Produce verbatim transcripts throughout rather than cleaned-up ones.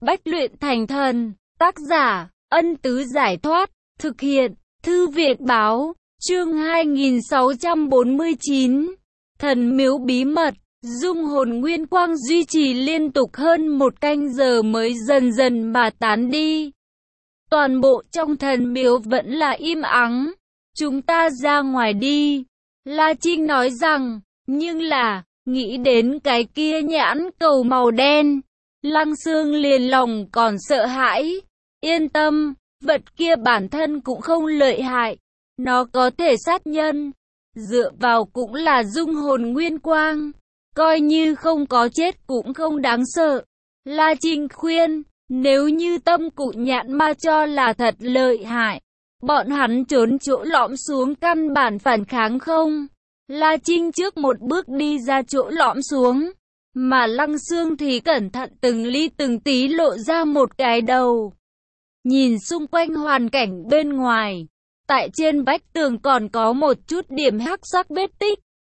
Bách luyện thành thần, tác giả, Ân Tứ Giải Thoát, thực hiện, Thư viện Báo, chương hai nghìn sáu trăm bốn mươi chín, Thần Miếu Bí Mật, dung hồn nguyên quang duy trì liên tục hơn một canh giờ mới dần dần mà tán đi. Toàn bộ trong thần miếu vẫn là im ắng, chúng ta ra ngoài đi, La Trinh nói rằng, nhưng là, nghĩ đến cái kia nhãn cầu màu đen. Lăng Xương liền lòng còn sợ hãi. Yên tâm, vật kia bản thân cũng không lợi hại. Nó có thể sát nhân. Dựa vào cũng là dung hồn nguyên quang. Coi như không có chết cũng không đáng sợ. La Trinh khuyên, nếu như tâm cụ nhãn ma cho là thật lợi hại. Bọn hắn trốn chỗ lõm xuống căn bản phản kháng không. La Trinh trước một bước đi ra chỗ lõm xuống. Mà Lăng Xương thì cẩn thận từng ly từng tí lộ ra một cái đầu. Nhìn xung quanh hoàn cảnh bên ngoài. Tại trên vách tường còn có một chút điểm hắc sắc vết tích.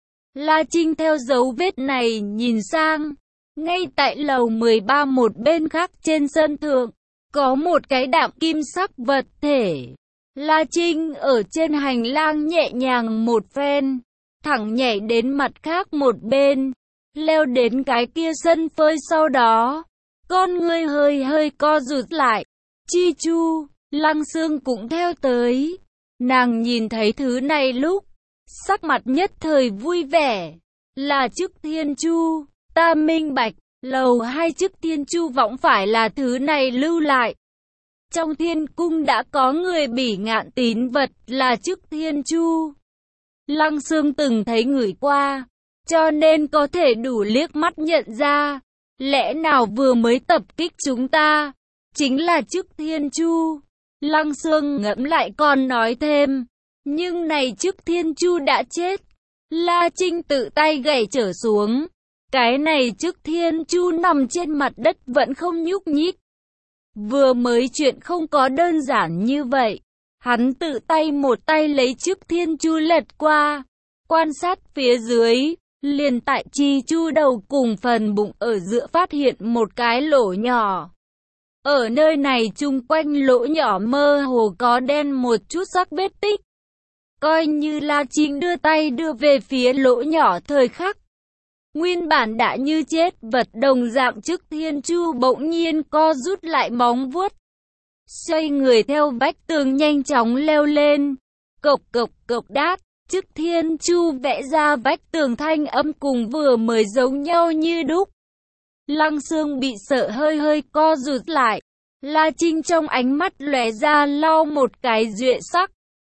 La Trinh theo dấu vết này nhìn sang. Ngay tại lầu mười ba một bên khác trên sân thượng. Có một cái đạm kim sắc vật thể. La Trinh ở trên hành lang nhẹ nhàng một phen. Thẳng nhảy đến mặt khác một bên. Leo đến cái kia sân phơi sau đó. Con ngươi hơi hơi co rụt lại. Chi Chu, Lăng Xương cũng theo tới. Nàng nhìn thấy thứ này lúc. Sắc mặt nhất thời vui vẻ. Là chức thiên chu. Ta minh bạch. Lầu hai chức thiên chu võng phải là thứ này lưu lại. Trong thiên cung đã có người bỉ ngạn tín vật là chức thiên chu. Lăng Xương từng thấy người qua. Cho nên có thể đủ liếc mắt nhận ra. Lẽ nào vừa mới tập kích chúng ta. Chính là chức thiên chu. Lăng Xương ngẫm lại còn nói thêm. Nhưng này chức thiên chu đã chết. La Trinh tự tay gảy trở xuống. Cái này chức thiên chu nằm trên mặt đất vẫn không nhúc nhích. Vừa mới chuyện không có đơn giản như vậy. Hắn tự tay một tay lấy chức thiên chu lật qua. Quan sát phía dưới. Liền tại Chi Chu đầu cùng phần bụng ở giữa phát hiện một cái lỗ nhỏ. Ở nơi này chung quanh lỗ nhỏ mơ hồ có đen một chút sắc vết tích. Coi như La Trinh đưa tay đưa về phía lỗ nhỏ thời khắc. Nguyên bản đã như chết vật đồng dạng chức thiên chu bỗng nhiên co rút lại móng vuốt. Xoay người theo vách tường nhanh chóng leo lên. Cộc cộc cộc đát. Chức thiên chu vẽ ra vách tường thanh âm cùng vừa mới giống nhau như đúc. Lăng Xương bị sợ hơi hơi co rụt lại. La Trinh trong ánh mắt lóe ra lau một cái duệ sắc.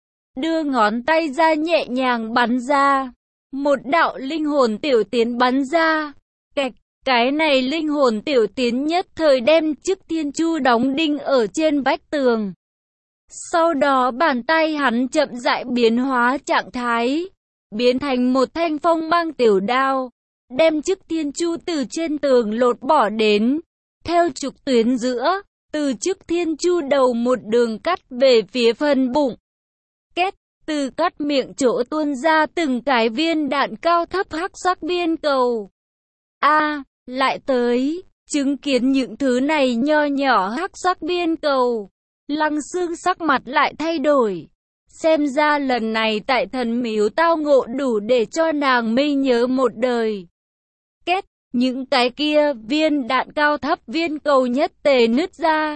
Đưa ngón tay ra nhẹ nhàng bắn ra. Một đạo linh hồn tiểu tiến bắn ra. Kẹt, cái này linh hồn tiểu tiến nhất thời đem chức thiên chu đóng đinh ở trên vách tường. Sau đó bàn tay hắn chậm rãi biến hóa trạng thái, biến thành một thanh phong mang tiểu đao, đem chức thiên chu từ trên tường lột bỏ đến, theo trục tuyến giữa, từ chức thiên chu đầu một đường cắt về phía phần bụng. Két, từ cắt miệng chỗ tuôn ra từng cái viên đạn cao thấp hắc sắc viên cầu. A, à, lại tới, chứng kiến những thứ này nho nhỏ hắc sắc viên cầu. Lăng Xương sắc mặt lại thay đổi. Xem ra lần này tại thần miếu tao ngộ đủ để cho nàng mây nhớ một đời. Két, những cái kia viên đạn cao thấp viên cầu nhất tề nứt ra.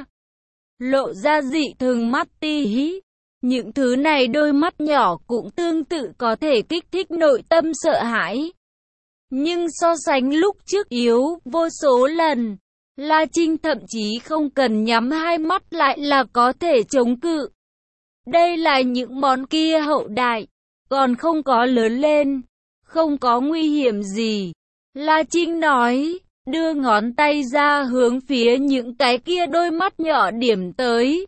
Lộ ra dị thường mắt ti hí. Những thứ này đôi mắt nhỏ cũng tương tự có thể kích thích nội tâm sợ hãi. Nhưng so sánh lúc trước yếu vô số lần. La Trinh thậm chí không cần nhắm hai mắt lại là có thể chống cự. Đây là những món kia hậu đại, còn không có lớn lên, không có nguy hiểm gì. La Trinh nói, đưa ngón tay ra hướng phía những cái kia đôi mắt nhỏ điểm tới.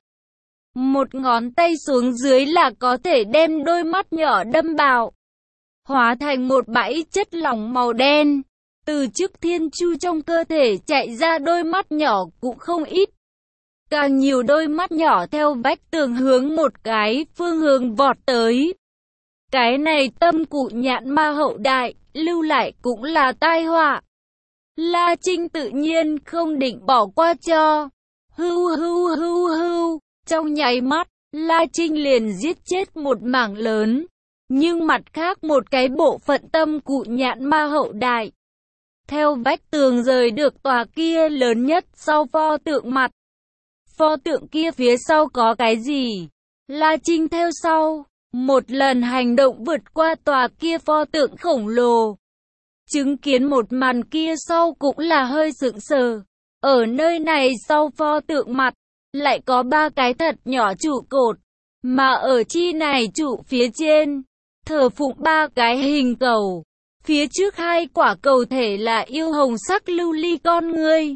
Một ngón tay xuống dưới là có thể đem đôi mắt nhỏ đâm bạo, hóa thành một bãi chất lỏng màu đen. Từ chức thiên chu trong cơ thể chạy ra đôi mắt nhỏ cũng không ít. Càng nhiều đôi mắt nhỏ theo vách tường hướng một cái phương hướng vọt tới. Cái này tâm cụ nhãn ma hậu đại, lưu lại cũng là tai họa. La Trinh tự nhiên không định bỏ qua cho. Hưu hưu hưu hưu, trong nháy mắt, La Trinh liền giết chết một mảng lớn. Nhưng mặt khác một cái bộ phận tâm cụ nhạn ma hậu đại. Theo vách tường rời được tòa kia lớn nhất sau pho tượng mặt. Pho tượng kia phía sau có cái gì? La Trinh theo sau, một lần hành động vượt qua tòa kia pho tượng khổng lồ. Chứng kiến một màn kia sau cũng là hơi sững sờ. Ở nơi này sau pho tượng mặt, lại có ba cái thật nhỏ trụ cột. Mà ở chi này trụ phía trên, thờ phụng ba cái hình cầu. Phía trước hai quả cầu thể là yêu hồng sắc lưu ly con ngươi.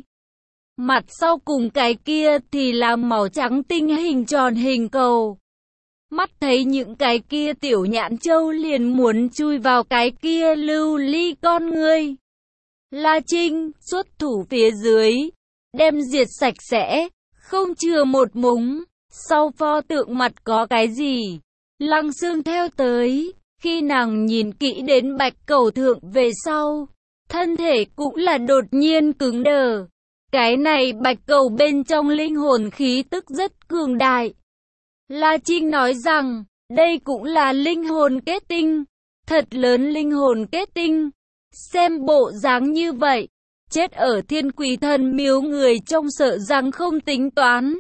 Mặt sau cùng cái kia thì là màu trắng tinh hình tròn hình cầu. Mắt thấy những cái kia tiểu nhãn châu liền muốn chui vào cái kia lưu ly con ngươi. La Trinh xuất thủ phía dưới, đem diệt sạch sẽ, không chừa một mống. Sau pho tượng mặt có cái gì? Lăng Xương theo tới, khi nàng nhìn kỹ đến bạch cầu thượng về sau, thân thể cũng là đột nhiên cứng đờ. Cái này bạch cầu bên trong linh hồn khí tức rất cường đại. La Trinh nói rằng, đây cũng là linh hồn kết tinh, thật lớn linh hồn kết tinh. Xem bộ dáng như vậy, chết ở Thiên Quỷ Thần miếu người trông sợ rằng không tính toán.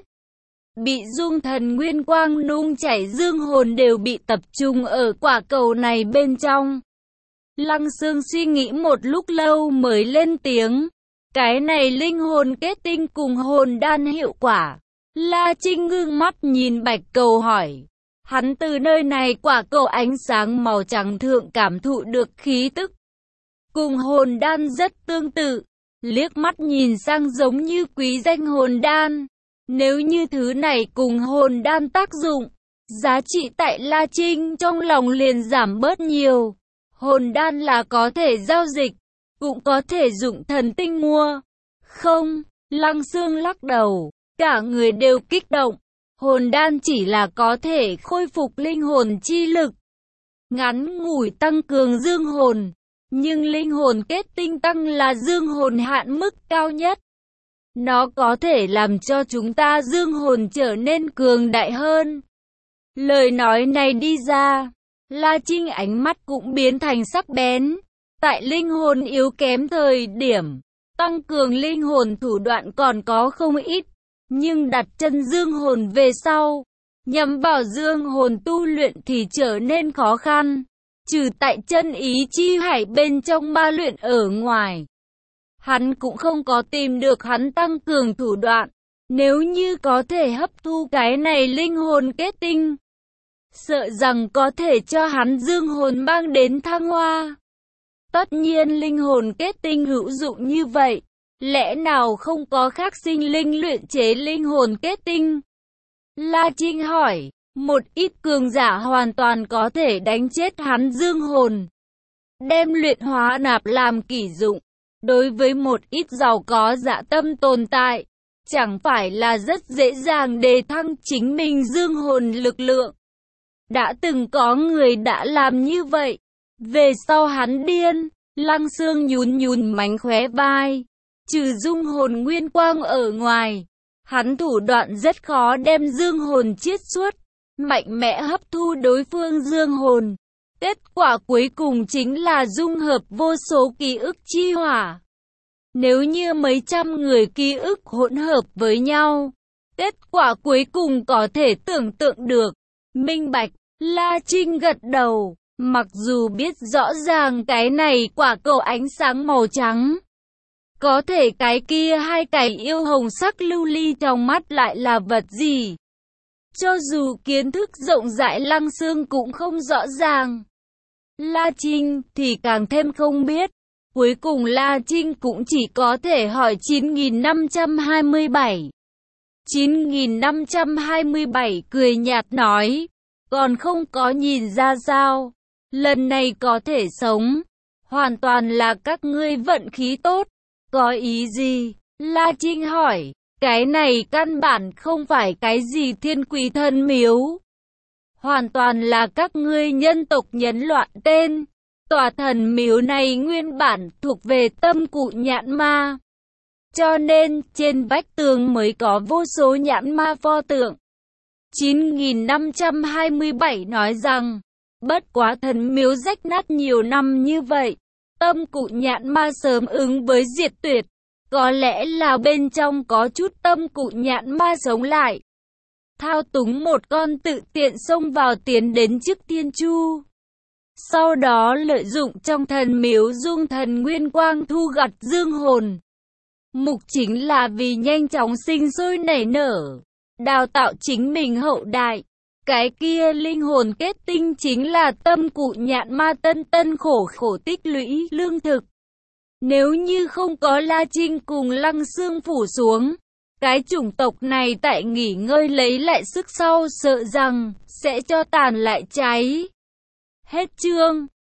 Bị dung thần nguyên quang nung chảy dương hồn đều bị tập trung ở quả cầu này bên trong. Lăng Xương suy nghĩ một lúc lâu mới lên tiếng. Cái này linh hồn kết tinh cùng hồn đan hiệu quả. La Trinh ngưng mắt nhìn bạch cầu hỏi. Hắn từ nơi này quả cầu ánh sáng màu trắng thượng cảm thụ được khí tức. Cùng hồn đan rất tương tự. Liếc mắt nhìn sang giống như quý danh hồn đan. Nếu như thứ này cùng hồn đan tác dụng, giá trị tại La Trinh trong lòng liền giảm bớt nhiều. Hồn đan là có thể giao dịch, cũng có thể dụng thần tinh mua. Không, Lăng Xương lắc đầu, cả người đều kích động. Hồn đan chỉ là có thể khôi phục linh hồn chi lực, ngắn ngủi tăng cường dương hồn. Nhưng linh hồn kết tinh tăng là dương hồn hạn mức cao nhất. Nó có thể làm cho chúng ta dương hồn trở nên cường đại hơn. Lời nói này đi ra, La Trinh ánh mắt cũng biến thành sắc bén. Tại linh hồn yếu kém thời điểm, tăng cường linh hồn thủ đoạn còn có không ít. Nhưng đặt chân dương hồn về sau, nhằm vào dương hồn tu luyện thì trở nên khó khăn. Trừ tại chân ý chi hải bên trong ma luyện ở ngoài, hắn cũng không có tìm được hắn tăng cường thủ đoạn. Nếu như có thể hấp thu cái này linh hồn kết tinh, sợ rằng có thể cho hắn dương hồn mang đến thăng hoa. Tất nhiên linh hồn kết tinh hữu dụng như vậy, lẽ nào không có khác sinh linh luyện chế linh hồn kết tinh? La Trinh hỏi, một ít cường giả hoàn toàn có thể đánh chết hắn dương hồn, đem luyện hóa nạp làm kỷ dụng. Đối với một ít giàu có dạ tâm tồn tại, chẳng phải là rất dễ dàng đề thăng chính mình dương hồn lực lượng. Đã từng có người đã làm như vậy. Về sau hắn điên. Lăng Xương nhún nhún mánh khóe vai. Trừ dung hồn nguyên quang ở ngoài, hắn thủ đoạn rất khó đem dương hồn chiết xuất, mạnh mẽ hấp thu đối phương dương hồn. Kết quả cuối cùng chính là dung hợp vô số ký ức chi hỏa. Nếu như mấy trăm người ký ức hỗn hợp với nhau, kết quả cuối cùng có thể tưởng tượng được. Minh bạch, La Trinh gật đầu, mặc dù biết rõ ràng cái này quả cầu ánh sáng màu trắng. Có thể cái kia hai cái yêu hồng sắc lưu ly trong mắt lại là vật gì? Cho dù kiến thức rộng rãi Lăng Xương cũng không rõ ràng. La Trinh thì càng thêm không biết. Cuối cùng La Trinh cũng chỉ có thể hỏi chín nghìn năm trăm hai mươi bảy. chín nghìn năm trăm hai mươi bảy cười nhạt nói, còn không có nhìn ra sao? Lần này có thể sống, hoàn toàn là các ngươi vận khí tốt. Có ý gì? La Trinh hỏi, cái này căn bản không phải cái gì Thiên Quỷ Thần miếu. Hoàn toàn là các ngươi nhân tộc nhấn loạn tên. Tòa thần miếu này nguyên bản thuộc về tâm cụ nhạn ma. cho nên trên vách tường mới có vô số nhãn ma pho tượng. chín nghìn năm trăm hai mươi bảy nói rằng, bất quá thần miếu rách nát nhiều năm như vậy, tâm cụ nhãn ma sớm ứng với diệt tuyệt. Có lẽ là bên trong có chút tâm cụ nhãn ma sống lại. Thao túng một con tự tiện xông vào tiến đến trước Thiên Chu. Sau đó lợi dụng trong thần miếu dung thần nguyên quang thu gặt dương hồn. Mục chính là vì nhanh chóng sinh sôi nảy nở, đào tạo chính mình hậu đại. Cái kia linh hồn kết tinh chính là tâm cụ nhãn ma tân tân khổ khổ tích lũy lương thực. Nếu như không có La Trinh cùng Lăng Xương phủ xuống, cái chủng tộc này tại nghỉ ngơi lấy lại sức sau sợ rằng sẽ cho tàn lại cháy. Hết chương.